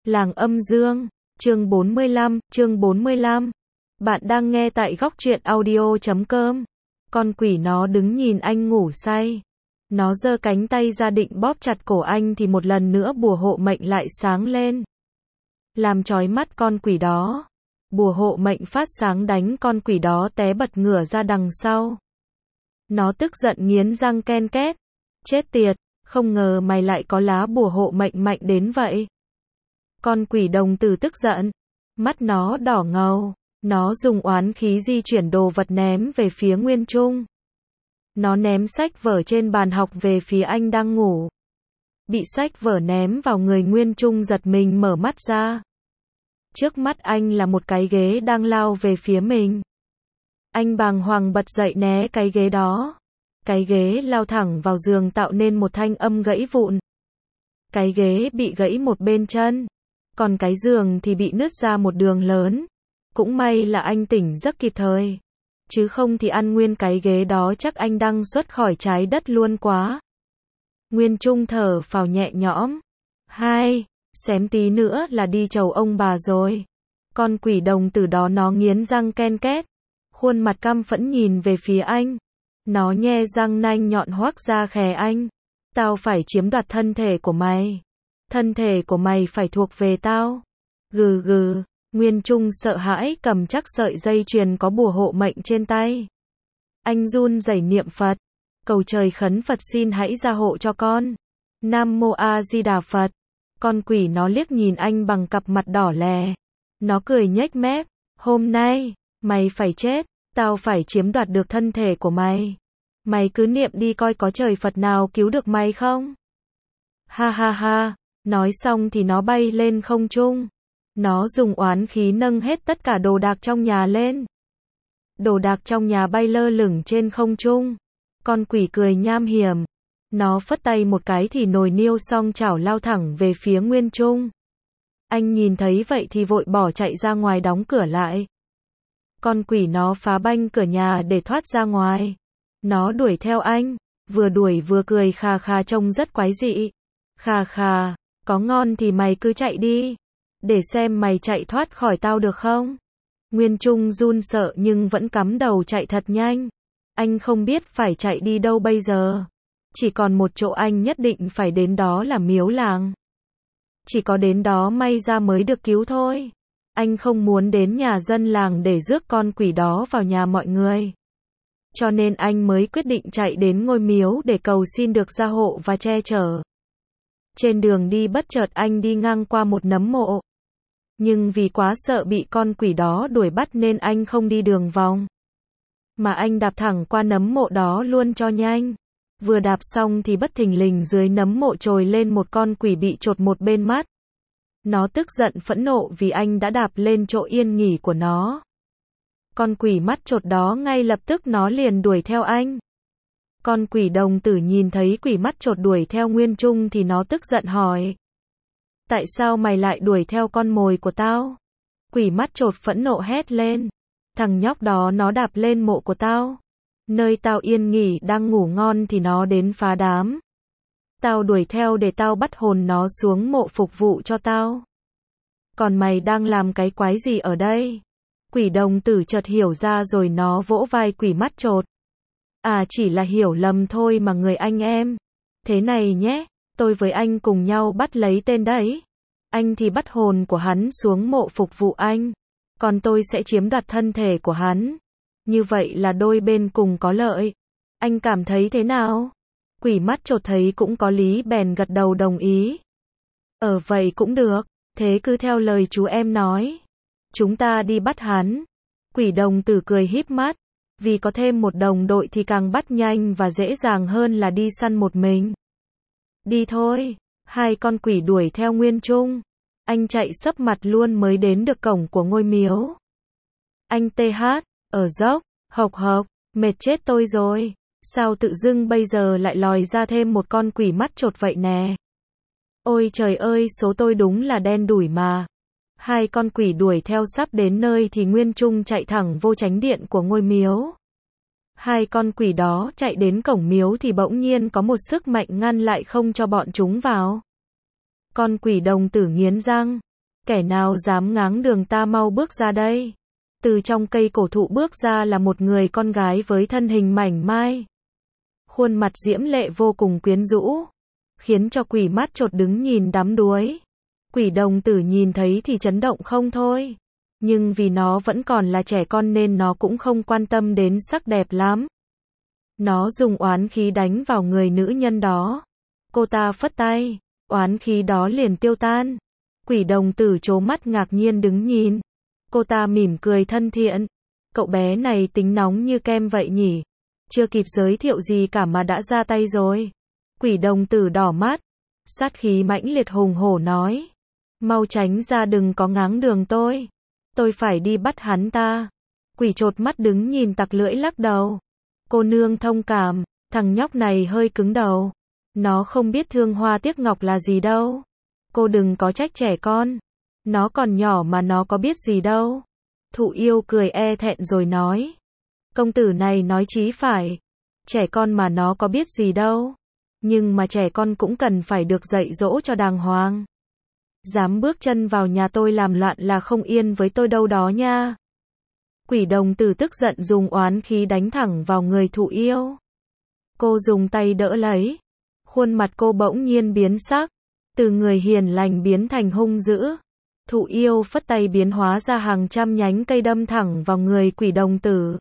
Làng Âm Dương, chương 45. Bạn đang nghe tại góc truyện audio.com. Con quỷ nó đứng nhìn anh ngủ say. Nó giơ cánh tay ra định bóp chặt cổ anh thì một lần nữa bùa hộ mệnh lại sáng lên, làm chói mắt con quỷ đó. Bùa hộ mệnh phát sáng đánh con quỷ đó té bật ngửa ra đằng sau. Nó tức giận nghiến răng ken két. Chết tiệt, không ngờ mày lại có lá bùa hộ mệnh mạnh đến vậy. Con quỷ đồng tử tức giận, mắt nó đỏ ngầu, nó dùng oán khí di chuyển đồ vật ném về phía Nguyên Trung. Nó ném sách vở trên bàn học về phía anh đang ngủ. Bị sách vở ném vào người Nguyên Trung giật mình mở mắt ra. Trước mắt anh là một cái ghế đang lao về phía mình. Anh bàng hoàng bật dậy né cái ghế đó. Cái ghế lao thẳng vào giường tạo nên một thanh âm gãy vụn. Cái ghế bị gãy một bên chân, còn cái giường thì bị nứt ra một đường lớn. Cũng may là anh tỉnh giấc kịp thời, chứ không thì ăn nguyên cái ghế đó chắc anh đang xuất khỏi trái đất luôn quá. Nguyên Trung thở phào nhẹ nhõm. Xém tí nữa là đi chầu ông bà rồi. Con quỷ đồng tử đó nó nghiến răng ken két, khuôn mặt căm phẫn nhìn về phía anh. Nó nhe răng nanh nhọn hoác ra khè anh. Tao phải chiếm đoạt thân thể của mày. Thân thể của mày phải thuộc về tao. Gừ gừ. Nguyên Trung sợ hãi cầm chắc sợi dây chuyền có bùa hộ mệnh trên tay. Anh run rẩy niệm Phật. Cầu trời khấn Phật xin hãy gia hộ cho con. Nam Mô A Di Đà Phật. Con quỷ nó liếc nhìn anh bằng cặp mặt đỏ lè. Nó cười nhếch mép. Hôm nay, mày phải chết. Tao phải chiếm đoạt được thân thể của mày. Mày cứ niệm đi coi có trời Phật nào cứu được mày không? Ha ha ha. Nói xong thì nó bay lên không trung. Nó dùng oán khí nâng hết tất cả đồ đạc trong nhà lên. Đồ đạc trong nhà bay lơ lửng trên không trung. Con quỷ cười nham hiểm. Nó phất tay một cái thì nồi niêu song chảo lao thẳng về phía Nguyên Trung. Anh nhìn thấy vậy thì vội bỏ chạy ra ngoài đóng cửa lại. Con quỷ nó phá banh cửa nhà để thoát ra ngoài. Nó đuổi theo anh, vừa đuổi vừa cười khà khà trông rất quái dị. Khà khà, có ngon thì mày cứ chạy đi. Để xem mày chạy thoát khỏi tao được không? Nguyên Trung run sợ nhưng vẫn cắm đầu chạy thật nhanh. Anh không biết phải chạy đi đâu bây giờ. Chỉ còn một chỗ anh nhất định phải đến, đó là miếu làng. Chỉ có đến đó may ra mới được cứu thôi. Anh không muốn đến nhà dân làng để rước con quỷ đó vào nhà mọi người. Cho nên anh mới quyết định chạy đến ngôi miếu để cầu xin được gia hộ và che chở. Trên đường đi bất chợt anh đi ngang qua một nấm mộ. Nhưng vì quá sợ bị con quỷ đó đuổi bắt nên anh không đi đường vòng. Mà anh đạp thẳng qua nấm mộ đó luôn cho nhanh. Vừa đạp xong thì bất thình lình dưới nấm mộ trồi lên một con quỷ bị chột một bên mắt. Nó tức giận phẫn nộ vì anh đã đạp lên chỗ yên nghỉ của nó. Con quỷ mắt chột đó ngay lập tức nó liền đuổi theo anh. Con quỷ đồng tử nhìn thấy quỷ mắt chột đuổi theo Nguyên Trung thì nó tức giận hỏi. Tại sao mày lại đuổi theo con mồi của tao? Quỷ mắt chột phẫn nộ hét lên. Thằng nhóc đó nó đạp lên mộ của tao. Nơi tao yên nghỉ đang ngủ ngon thì nó đến phá đám. Tao đuổi theo để tao bắt hồn nó xuống mộ phục vụ cho tao. Còn mày đang làm cái quái gì ở đây? Quỷ đồng tử chợt hiểu ra rồi nó vỗ vai quỷ mắt chột. À, chỉ là hiểu lầm thôi mà người anh em. Thế này nhé, tôi với anh cùng nhau bắt lấy tên đấy. Anh thì bắt hồn của hắn xuống mộ phục vụ anh. Còn tôi sẽ chiếm đoạt thân thể của hắn. Như vậy là đôi bên cùng có lợi. Anh cảm thấy thế nào? Quỷ mắt chột thấy cũng có lý bèn gật đầu đồng ý. Vậy cũng được. Thế cứ theo lời chú em nói. Chúng ta đi bắt hắn. Quỷ đồng tử cười híp mắt. Vì có thêm một đồng đội thì càng bắt nhanh và dễ dàng hơn là đi săn một mình. Đi thôi. Hai con quỷ đuổi theo Nguyên Trung. Anh chạy sấp mặt luôn mới đến được cổng của ngôi miếu. Anh TH, ở dốc, hộc hộc, mệt chết tôi rồi. Sao tự dưng bây giờ lại lòi ra thêm một con quỷ mắt chột vậy nè. Ôi trời ơi, số tôi đúng là đen đủi mà. Hai con quỷ đuổi theo sắp đến nơi thì Nguyên Trung chạy thẳng vô chánh điện của ngôi miếu. Hai con quỷ đó chạy đến cổng miếu thì bỗng nhiên có một sức mạnh ngăn lại không cho bọn chúng vào. Con quỷ đồng tử nghiến răng. Kẻ nào dám ngáng đường ta mau bước ra đây. Từ trong cây cổ thụ bước ra là một người con gái với thân hình mảnh mai. Khuôn mặt diễm lệ vô cùng quyến rũ, khiến cho quỷ mắt chột đứng nhìn đắm đuối. Quỷ đồng tử nhìn thấy thì chấn động không thôi. Nhưng vì nó vẫn còn là trẻ con nên nó cũng không quan tâm đến sắc đẹp lắm. Nó dùng oán khí đánh vào người nữ nhân đó. Cô ta phất tay, oán khí đó liền tiêu tan. Quỷ đồng tử trố mắt ngạc nhiên đứng nhìn. Cô ta mỉm cười thân thiện. Cậu bé này tính nóng như kem vậy nhỉ? Chưa kịp giới thiệu gì cả mà đã ra tay rồi. Quỷ đồng tử đỏ mắt, sát khí mãnh liệt hùng hổ nói. Mau tránh ra, đừng có ngáng đường tôi. Tôi phải đi bắt hắn ta. Quỷ chột mắt đứng nhìn tặc lưỡi lắc đầu. Cô nương thông cảm, thằng nhóc này hơi cứng đầu. Nó không biết thương hoa tiếc ngọc là gì đâu. Cô đừng có trách trẻ con. Nó còn nhỏ mà nó có biết gì đâu. Thụ yêu cười e thẹn rồi nói. Công tử này nói chí phải. Trẻ con mà nó có biết gì đâu. Nhưng mà trẻ con cũng cần phải được dạy dỗ cho đàng hoàng. Dám bước chân vào nhà tôi làm loạn là không yên với tôi đâu đó nha. Quỷ đồng tử tức giận dùng oán khí đánh thẳng vào người thụ yêu. Cô dùng tay đỡ lấy. Khuôn mặt cô bỗng nhiên biến sắc. Từ người hiền lành biến thành hung dữ. Thụ yêu phất tay biến hóa ra hàng trăm nhánh cây đâm thẳng vào người quỷ đồng tử.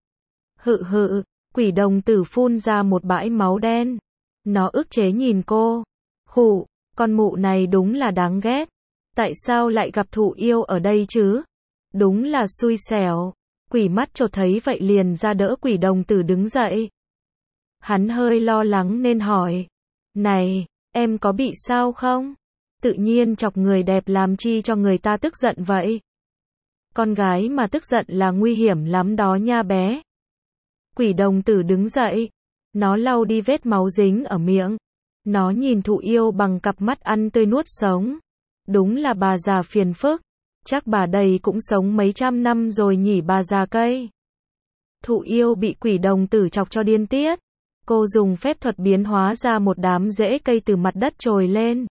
Hự hự, quỷ đồng tử phun ra một bãi máu đen. Nó ức chế nhìn cô. Khụ, con mụ này đúng là đáng ghét. Tại sao lại gặp thụ yêu ở đây chứ? Đúng là xui xẻo. Quỷ mắt chột thấy vậy liền ra đỡ quỷ đồng tử đứng dậy. Hắn hơi lo lắng nên hỏi. Này, em có bị sao không? Tự nhiên chọc người đẹp làm chi cho người ta tức giận vậy? Con gái mà tức giận là nguy hiểm lắm đó nha bé. Quỷ đồng tử đứng dậy. Nó lau đi vết máu dính ở miệng. Nó nhìn thụ yêu bằng cặp mắt ăn tươi nuốt sống. Đúng là bà già phiền phức. Chắc bà đây cũng sống mấy trăm năm rồi nhỉ bà già cây. Thụ yêu bị quỷ đồng tử chọc cho điên tiết. Cô dùng phép thuật biến hóa ra một đám rễ cây từ mặt đất trồi lên.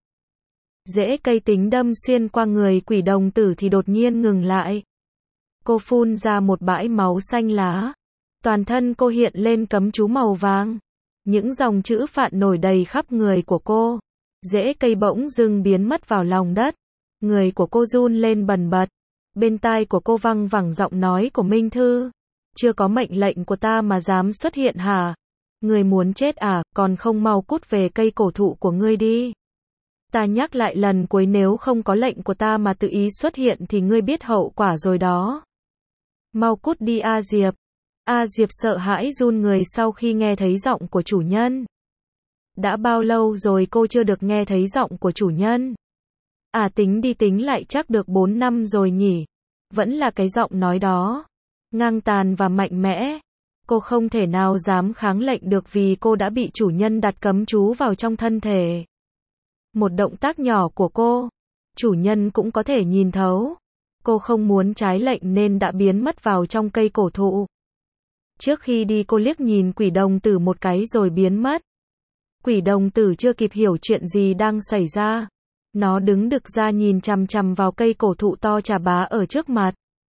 Rễ cây tính đâm xuyên qua người quỷ đồng tử thì đột nhiên ngừng lại. Cô phun ra một bãi máu xanh lá. Toàn thân cô hiện lên cấm chú màu vàng. Những dòng chữ phạn nổi đầy khắp người của cô. Rễ cây bỗng dưng biến mất vào lòng đất. Người của cô run lên bần bật. Bên tai của cô văng vẳng giọng nói của Minh Thư. Chưa có mệnh lệnh của ta mà dám xuất hiện hả? Người muốn chết à, còn không mau cút về cây cổ thụ của ngươi đi. Ta nhắc lại lần cuối, nếu không có lệnh của ta mà tự ý xuất hiện thì ngươi biết hậu quả rồi đó. Mau cút đi A Diệp. A Diệp sợ hãi run người sau khi nghe thấy giọng của chủ nhân. Đã bao lâu rồi cô chưa được nghe thấy giọng của chủ nhân? À tính đi tính lại chắc được 4 năm rồi nhỉ. Vẫn là cái giọng nói đó. Ngang tàn và mạnh mẽ. Cô không thể nào dám kháng lệnh được vì cô đã bị chủ nhân đặt cấm chú vào trong thân thể. Một động tác nhỏ của cô, chủ nhân cũng có thể nhìn thấu. Cô không muốn trái lệnh nên đã biến mất vào trong cây cổ thụ. Trước khi đi cô liếc nhìn quỷ đồng tử một cái rồi biến mất. Quỷ đồng tử chưa kịp hiểu chuyện gì đang xảy ra. Nó đứng đực ra nhìn chằm chằm vào cây cổ thụ to chà bá ở trước mặt.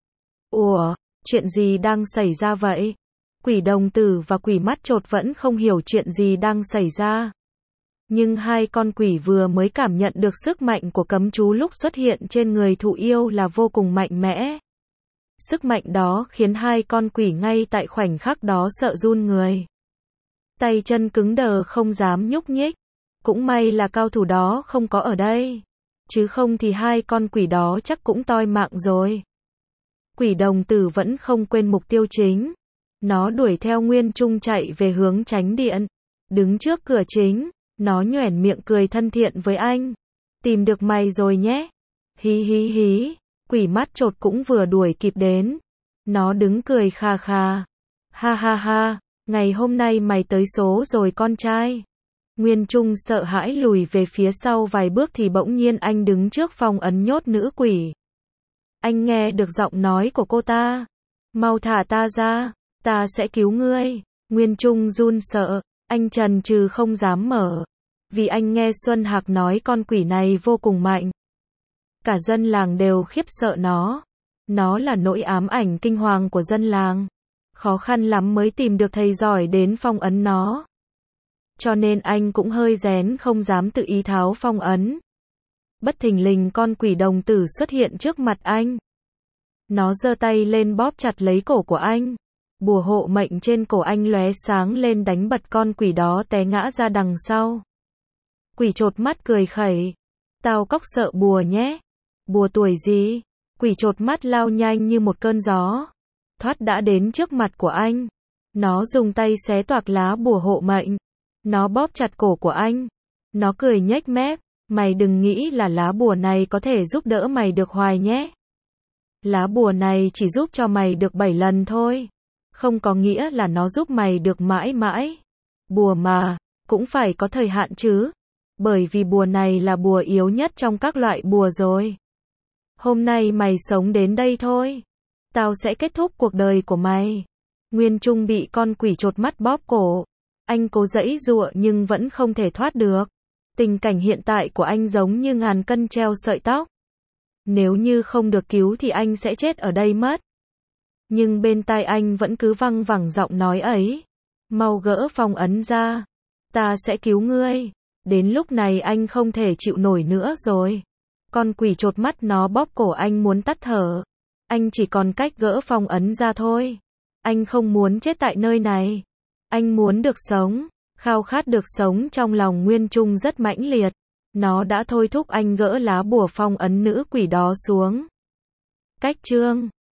Ủa, chuyện gì đang xảy ra vậy? Quỷ đồng tử và quỷ mắt chột vẫn không hiểu chuyện gì đang xảy ra. Nhưng hai con quỷ vừa mới cảm nhận được sức mạnh của cấm chú lúc xuất hiện trên người thụ yêu là vô cùng mạnh mẽ. Sức mạnh đó khiến hai con quỷ ngay tại khoảnh khắc đó sợ run người. Tay chân cứng đờ không dám nhúc nhích. Cũng may là cao thủ đó không có ở đây. Chứ không thì hai con quỷ đó chắc cũng toi mạng rồi. Quỷ đồng tử vẫn không quên mục tiêu chính. Nó đuổi theo Nguyên Trung chạy về hướng Chánh Điện. Đứng trước cửa chính, nó nhoẻn miệng cười thân thiện với anh. Tìm được mày rồi nhé. Hí hí hí. Quỷ mắt chột cũng vừa đuổi kịp đến. Nó đứng cười kha kha. Ha ha ha, ngày hôm nay mày tới số rồi con trai. Nguyên Trung sợ hãi lùi về phía sau vài bước thì bỗng nhiên anh đứng trước phòng ấn nhốt nữ quỷ. Anh nghe được giọng nói của cô ta. Mau thả ta ra, ta sẽ cứu ngươi. Nguyên Trung run sợ, anh chần chừ không dám mở. Vì anh nghe Xuân Hạc nói con quỷ này vô cùng mạnh. Cả dân làng đều khiếp sợ nó. Nó là nỗi ám ảnh kinh hoàng của dân làng. Khó khăn lắm mới tìm được thầy giỏi đến phong ấn nó. Cho nên anh cũng hơi rén không dám tự ý tháo phong ấn. Bất thình lình con quỷ đồng tử xuất hiện trước mặt anh. Nó giơ tay lên bóp chặt lấy cổ của anh. Bùa hộ mệnh trên cổ anh lóe sáng lên đánh bật con quỷ đó té ngã ra đằng sau. Quỷ chột mắt cười khẩy. Tao cóc sợ bùa nhé. Bùa tuổi gì? Quỷ chột mắt lao nhanh như một cơn gió. Thoát đã đến trước mặt của anh. Nó dùng tay xé toạc lá bùa hộ mệnh. Nó bóp chặt cổ của anh. Nó cười nhếch mép. Mày đừng nghĩ là lá bùa này có thể giúp đỡ mày được hoài nhé. Lá bùa này chỉ giúp cho mày được 7 lần thôi. Không có nghĩa là nó giúp mày được mãi mãi. Bùa mà, cũng phải có thời hạn chứ. Bởi vì bùa này là bùa yếu nhất trong các loại bùa rồi. Hôm nay mày sống đến đây thôi. Tao sẽ kết thúc cuộc đời của mày. Nguyên Trung bị con quỷ chột mắt bóp cổ. Anh cố giãy giụa nhưng vẫn không thể thoát được. Tình cảnh hiện tại của anh giống như ngàn cân treo sợi tóc. Nếu như không được cứu thì anh sẽ chết ở đây mất. Nhưng bên tai anh vẫn cứ văng vẳng giọng nói ấy. Mau gỡ phong ấn ra. Ta sẽ cứu ngươi. Đến lúc này anh không thể chịu nổi nữa rồi. Con quỷ chột mắt nó bóp cổ anh muốn tắt thở. Anh chỉ còn cách gỡ phong ấn ra thôi. Anh không muốn chết tại nơi này. Anh muốn được sống. Khao khát được sống trong lòng Nguyên Trung rất mãnh liệt. Nó đã thôi thúc anh gỡ lá bùa phong ấn nữ quỷ đó xuống. Cách chương